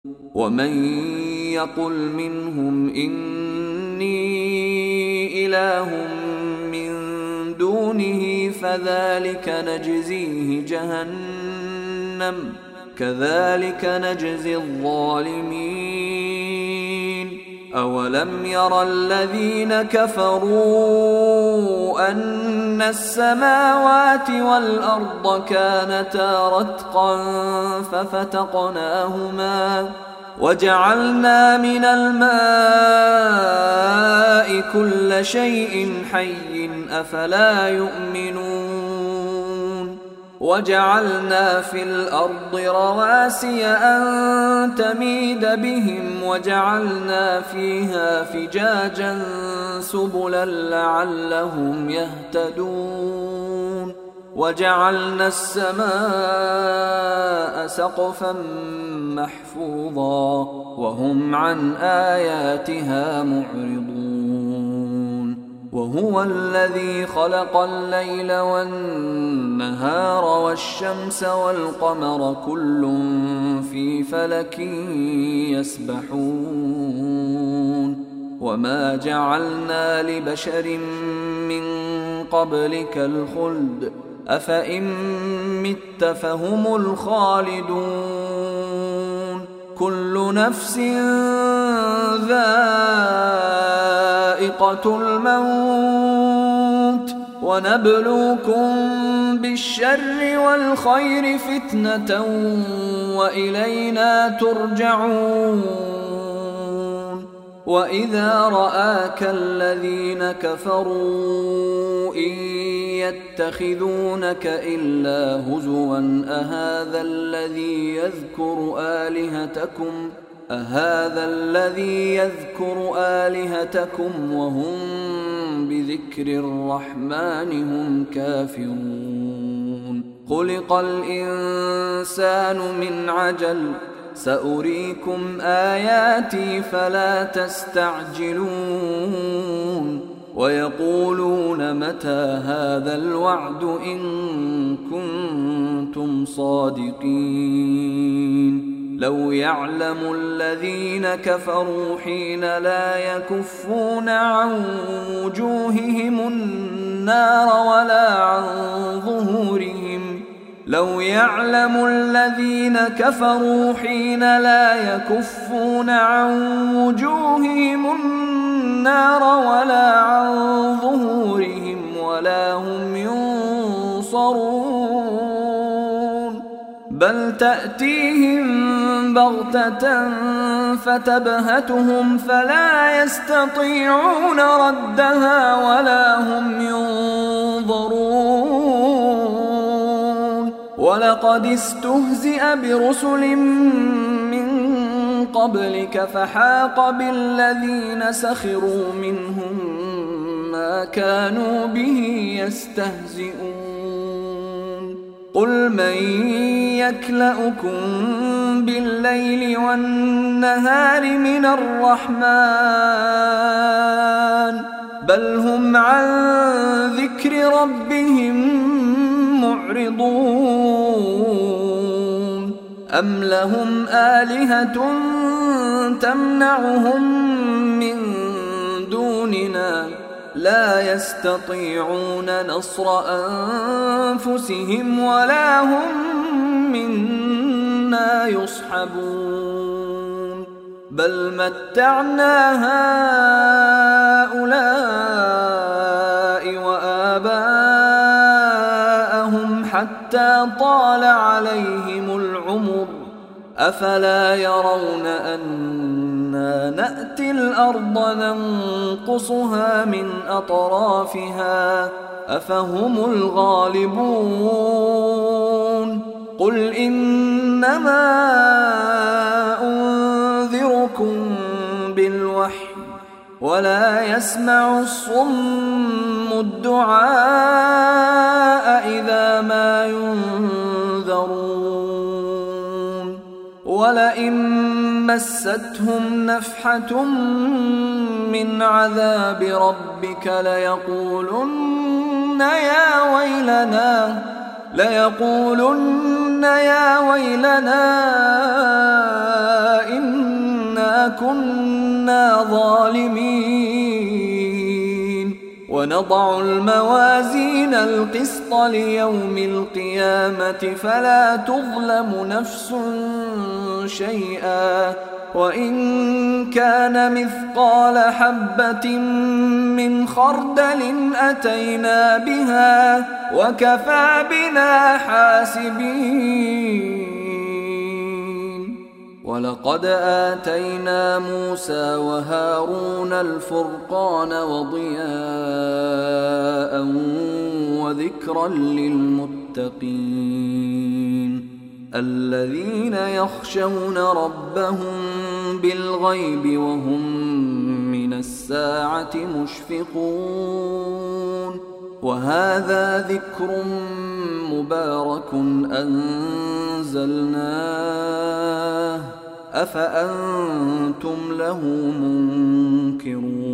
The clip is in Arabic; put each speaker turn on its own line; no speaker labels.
ومن يقل منهم إني إله من دونه فذلك نجزيه جهنم كذلك نجزي الظالمين. أولم ير الذين كفروا أن السماوات والأرض كانتا رتقا ففتقناهما وجعلنا من الماء كل شيء حي أفلا يؤمنون. وجعلنا في الأرض رواسي أن تميد بهم وجعلنا فيها فجاجا سبلا لعلهم يهتدون. وجعلنا السماء سقفا محفوظا وهم عن آياتها معرضون. وهو الذي خلق الليل والنهار والشمس والقمر كل في فلك يسبحون. وما جعلنا لبشر من قبلك الخلد أفإن مت فهم الخالدون. كل نفس ذائقة الموت ونبلوكم بالشر والخير فتنة وإلينا ترجعون. وإذا رآك الذين كفروا إن يتخذونك إلا هزوا أهذا الذي يذكر آلهتكم وهم بذكر الرحمن هم كافرون. خلق الإنسان من عجل سأريكم آياتي فلا تستعجلون. ويقولون متى هذا الوعد إن كنتم صادقين. لو يعلم الذين كفروا حين لا يكفون عن وجوههم النار ولا عن ظهورهم لو يعلم الذين كفروا حين لا يكفون عن وجوههم النار ولا عن ظهورهم ولا هم ينصرون. بل تأتيهم بغتة فتبهتهم فلا يستطيعون ردها ولا هم ينظرون. ولقد استهزئ برسل من قبلك فحاق بالذين سخروا منهم ما كانوا به يستهزئون. قل من يكلؤكم بالليل والنهار من الرحمن بل هم عن ذكر ربهم معرضون. أم لهم آلهة تمنعهم من دوننا لا يستطيعون نصر أنفسهم ولا هم منا يصحبون. بل متعنا هؤلاء وآباءهم حتى طال عليهم العمر أفلا يرون أنا نأتي الأرض ننقصها من أطرافها أفهم الغالبون. قل إنما أنذركم بالوحي ولا يسمع الصم الدعاء إذا ما ينذرون. ولئن مستهم نفحة من عذاب ربك ليقولن ليقولن يا ويلنا إنا كنا ظالمين ونضع الموازين القسط ليوم القيامة فلا تظلم نفس شيئا وإن كان مثقال حبة من خردل أتينا بها وكفى بنا حاسبين ولقد آتينا موسى وهارون الفرقان وضياء وذكرا للمتقين الذين يخشون ربهم بالغيب وهم من الساعة مشفقون وهذا ذكر مبارك أنزلناه أفأنتم له منكرون